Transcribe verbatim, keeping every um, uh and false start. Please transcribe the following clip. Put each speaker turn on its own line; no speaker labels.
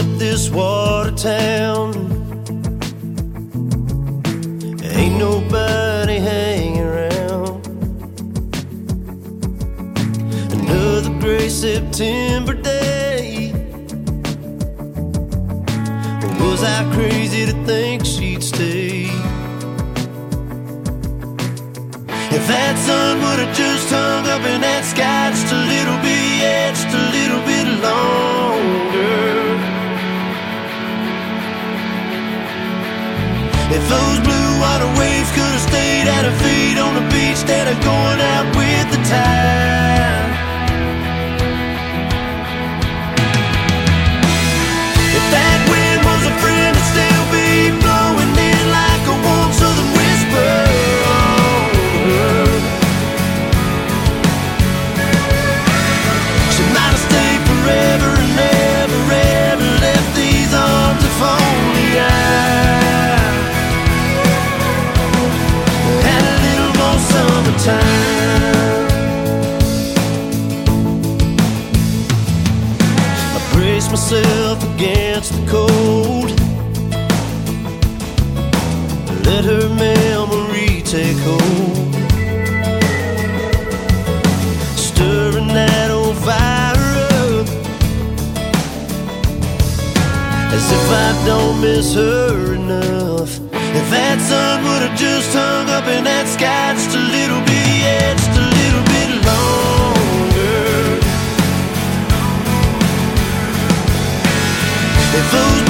up this water town. Ain't nobody hanging around. Another gray September day. Was I crazy to think she'd stay? If that sun would've just hung up in that sky just a little bit, yeah, just a little bit longer. If those blue water waves could've stayed at her feet on the beach instead of going out with the tide. If that wind was a friend, it'd still be blowing in like a warm southern whisper. She might have stayed forever and never, ever left these arms if only I had a little more summertime. I brace myself against the cold, let her memory take hold, stirring that old fire up, as if I don't miss her enough. If that sun would've just hung up in that sky just a little bit, yeah, just a little bit longer. If those